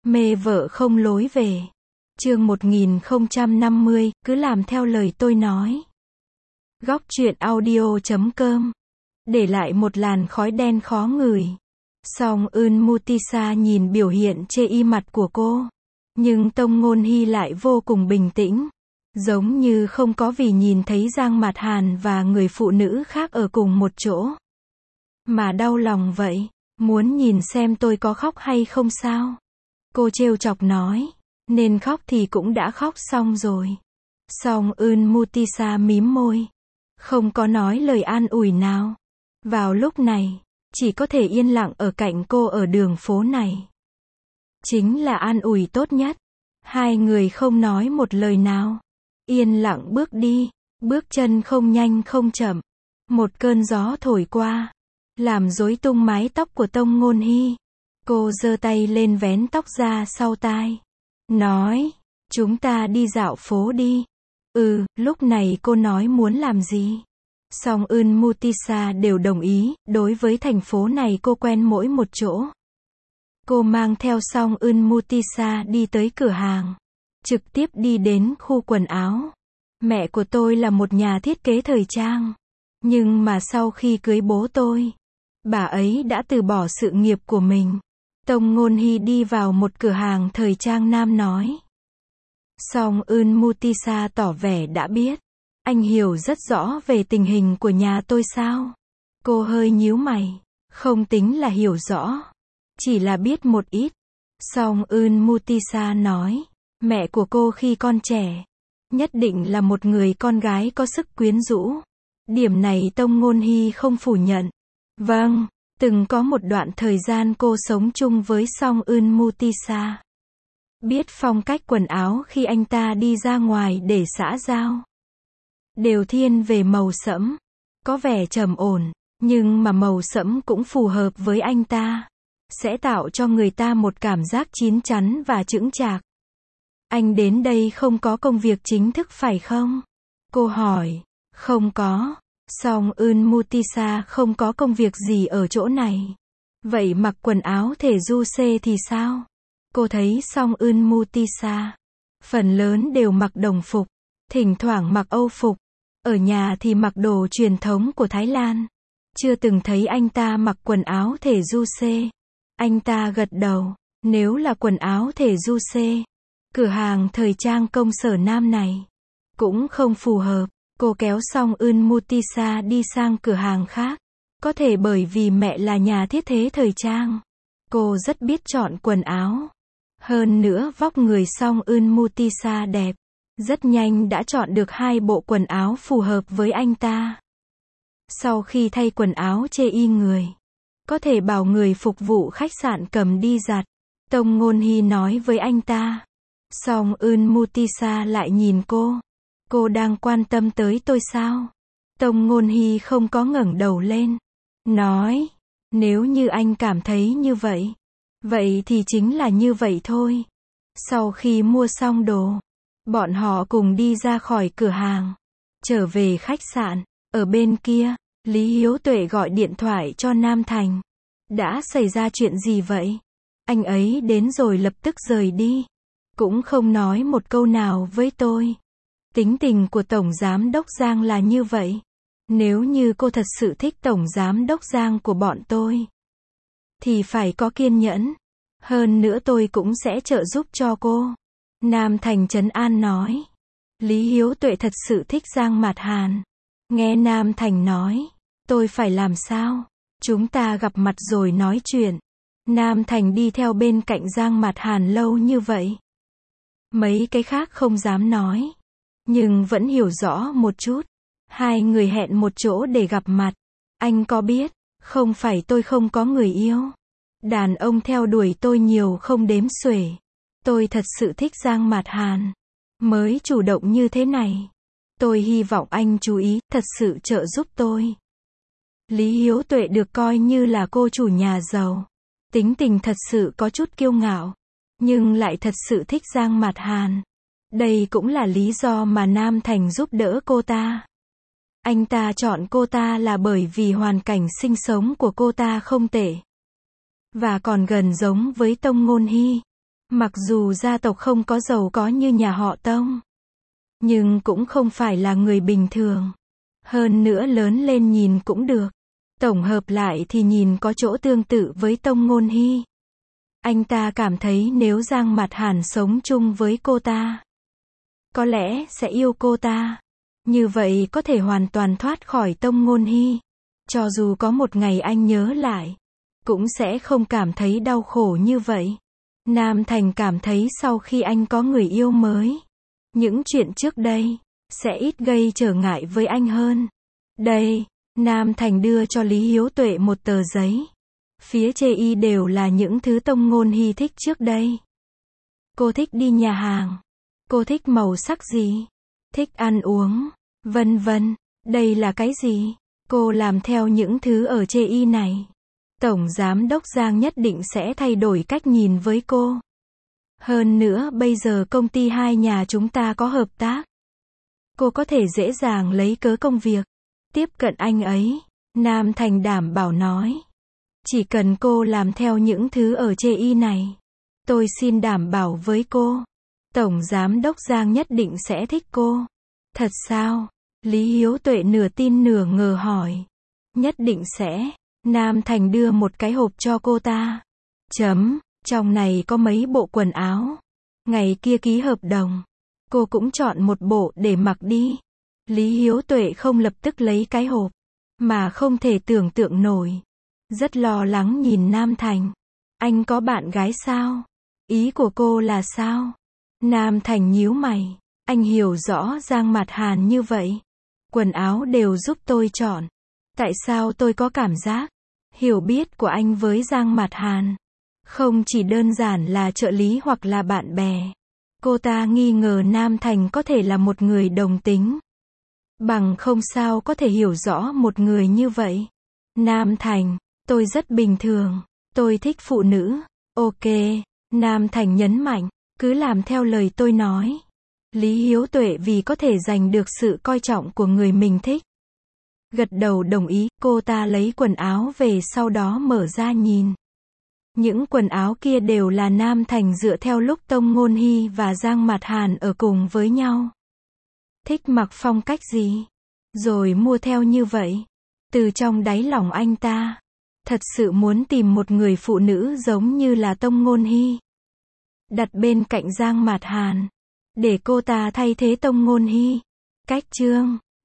Mê vợ không lối về. Chương 1050, cứ làm theo lời tôi nói. Góc truyện audio.com. Để lại một làn khói đen khó ngửi. Song Eun Mutisa nhìn biểu hiện chê y mặt của cô. Nhưng Tông Ngôn Hy lại vô cùng bình tĩnh. Giống như không có vì nhìn thấy Giang Mạt Hàn và người phụ nữ khác ở cùng một chỗ mà đau lòng vậy. Muốn nhìn xem tôi có khóc hay không sao? Cô trêu chọc nói. Nên khóc thì cũng đã khóc xong rồi. Song Eun Mutisa mím môi. Không có nói lời an ủi nào. Vào lúc này, chỉ có thể yên lặng ở cạnh cô ở đường phố này. Chính là an ủi tốt nhất. Hai người không nói một lời nào. Yên lặng bước đi. Bước chân không nhanh không chậm. Một cơn gió thổi qua. Làm rối tung mái tóc của Tông Ngôn Hy. Cô giơ tay lên vén tóc ra sau tai. Nói, chúng ta đi dạo phố đi. Lúc này cô nói muốn làm gì? Song Eun Mutisa đều đồng ý, đối với thành phố này cô quen mỗi một chỗ. Cô mang theo Song Eun Mutisa đi tới cửa hàng. Trực tiếp đi đến khu quần áo. Mẹ của tôi là một nhà thiết kế thời trang. Nhưng mà sau khi cưới bố tôi, bà ấy đã từ bỏ sự nghiệp của mình. Tông Ngôn Hy đi vào một cửa hàng thời trang nam nói. Song Eun Mutisa tỏ vẻ đã biết. Anh hiểu rất rõ về tình hình của nhà tôi sao? Cô hơi nhíu mày. Không tính là hiểu rõ. Chỉ là biết một ít. Song Eun Mutisa nói. Mẹ của cô khi con trẻ. Nhất định là một người con gái có sức quyến rũ. Điểm này Tông Ngôn Hy không phủ nhận. Vâng. Từng có một đoạn thời gian cô sống chung với Song Eun Mutisa. Biết phong cách quần áo khi anh ta đi ra ngoài để xã giao. Đều thiên về màu sẫm. Có vẻ trầm ổn. Nhưng mà màu sẫm cũng phù hợp với anh ta. Sẽ tạo cho người ta một cảm giác chín chắn và chững chạc. Anh đến đây không có công việc chính thức phải không? Cô hỏi. Không có. Song Eun Mutisa không có công việc gì ở chỗ này. Vậy mặc quần áo thể du xê thì sao? Cô thấy Song Eun Mutisa phần lớn đều mặc đồng phục, thỉnh thoảng mặc Âu phục. Ở nhà thì mặc đồ truyền thống của Thái Lan. Chưa từng thấy anh ta mặc quần áo thể du xê. Anh ta gật đầu. Nếu là quần áo thể du xê, cửa hàng thời trang công sở nam này cũng không phù hợp. Cô kéo Song Eun Mutisa đi sang cửa hàng khác. Có thể bởi vì mẹ là nhà thiết kế thời trang. Cô rất biết chọn quần áo. Hơn nữa vóc người Song Eun Mutisa đẹp. Rất nhanh đã chọn được 2 bộ quần áo phù hợp với anh ta. Sau khi thay quần áo chê y người, có thể bảo người phục vụ khách sạn cầm đi giặt. Tông Ngôn Hy nói với anh ta. Song Eun Mutisa lại nhìn cô. Cô đang quan tâm tới tôi sao? Tông Ngôn Hy không có ngẩng đầu lên. Nói. Nếu như anh cảm thấy như vậy. Vậy thì chính là như vậy thôi. Sau khi mua xong đồ, bọn họ cùng đi ra khỏi cửa hàng. Trở về khách sạn. Ở bên kia, Lý Hiếu Tuệ gọi điện thoại cho Nam Thành. Đã xảy ra chuyện gì vậy? Anh ấy đến rồi lập tức rời đi. Cũng không nói một câu nào với tôi. Tính tình của Tổng Giám đốc Giang là như vậy. Nếu như cô thật sự thích Tổng Giám đốc Giang của bọn tôi, thì phải có kiên nhẫn. Hơn nữa tôi cũng sẽ trợ giúp cho cô. Nam Thành trấn an nói. Lý Hiếu Tuệ thật sự thích Giang Mạt Hàn. Nghe Nam Thành nói. Tôi phải làm sao? Chúng ta gặp mặt rồi nói chuyện. Nam Thành đi theo bên cạnh Giang Mạt Hàn lâu như vậy. Mấy cái khác không dám nói. Nhưng vẫn hiểu rõ một chút. Hai người hẹn một chỗ để gặp mặt. Anh có biết, không phải tôi không có người yêu. Đàn ông theo đuổi tôi nhiều không đếm xuể. Tôi thật sự thích Giang Mạt Hàn. Mới chủ động như thế này. Tôi hy vọng anh chú ý, thật sự trợ giúp tôi. Lý Hiếu Tuệ được coi như là cô chủ nhà giàu. Tính tình thật sự có chút kiêu ngạo. Nhưng lại thật sự thích Giang Mạt Hàn. Đây cũng là lý do mà Nam Thành giúp đỡ cô ta. Anh ta chọn cô ta là bởi vì hoàn cảnh sinh sống của cô ta không tệ. Và còn gần giống với Tông Ngôn Hy. Mặc dù gia tộc không có giàu có như nhà họ Tông, nhưng cũng không phải là người bình thường. Hơn nữa lớn lên nhìn cũng được. Tổng hợp lại thì nhìn có chỗ tương tự với Tông Ngôn Hy. Anh ta cảm thấy nếu Giang Mạt Hàn sống chung với cô ta, có lẽ sẽ yêu cô ta. Như vậy có thể hoàn toàn thoát khỏi Tông Ngôn Hy. Cho dù có một ngày anh nhớ lại, cũng sẽ không cảm thấy đau khổ như vậy. Nam Thành cảm thấy sau khi anh có người yêu mới, những chuyện trước đây sẽ ít gây trở ngại với anh hơn. Đây, Nam Thành đưa cho Lý Hiếu Tuệ một tờ giấy. Phía trên đều là những thứ Tông Ngôn Hy thích trước đây. Cô thích đi nhà hàng. Cô thích màu sắc gì? Thích ăn uống, vân vân. Đây là cái gì? Cô làm theo những thứ ở trên này. Tổng Giám đốc Giang nhất định sẽ thay đổi cách nhìn với cô. Hơn nữa bây giờ công ty hai nhà chúng ta có hợp tác. Cô có thể dễ dàng lấy cớ công việc tiếp cận anh ấy. Nam Thành đảm bảo nói. Chỉ cần cô làm theo những thứ ở trên này, tôi xin đảm bảo với cô, Tổng Giám đốc Giang nhất định sẽ thích cô. Thật sao? Lý Hiếu Tuệ nửa tin nửa ngờ hỏi. Nhất định sẽ. Nam Thành đưa một cái hộp cho cô ta. Trong này có mấy bộ quần áo. Ngày kia ký hợp đồng, cô cũng chọn một bộ để mặc đi. Lý Hiếu Tuệ không lập tức lấy cái hộp, mà không thể tưởng tượng nổi. Rất lo lắng nhìn Nam Thành. Anh có bạn gái sao? Ý của cô là sao? Nam Thành nhíu mày. Anh hiểu rõ Giang Mạt Hàn như vậy. Quần áo đều giúp tôi chọn. Tại sao tôi có cảm giác hiểu biết của anh với Giang Mạt Hàn không chỉ đơn giản là trợ lý hoặc là bạn bè. Cô ta nghi ngờ Nam Thành có thể là một người đồng tính. Bằng không sao có thể hiểu rõ một người như vậy. Nam Thành, tôi rất bình thường. Tôi thích phụ nữ. Ok. Nam Thành nhấn mạnh. Cứ làm theo lời tôi nói. Lý Hiếu Tuệ vì có thể giành được sự coi trọng của người mình thích, gật đầu đồng ý. Cô ta lấy quần áo về sau đó mở ra nhìn. Những quần áo kia đều là Nam Thành dựa theo lúc Tông Ngôn Hy và Giang Mạt Hàn ở cùng với nhau. Thích mặc phong cách gì? Rồi mua theo như vậy. Từ trong đáy lòng anh ta, thật sự muốn tìm một người phụ nữ giống như là Tông Ngôn Hy. Đặt bên cạnh Giang Mạt Hàn. Để cô ta thay thế Tông Ngôn Hy. Cách chương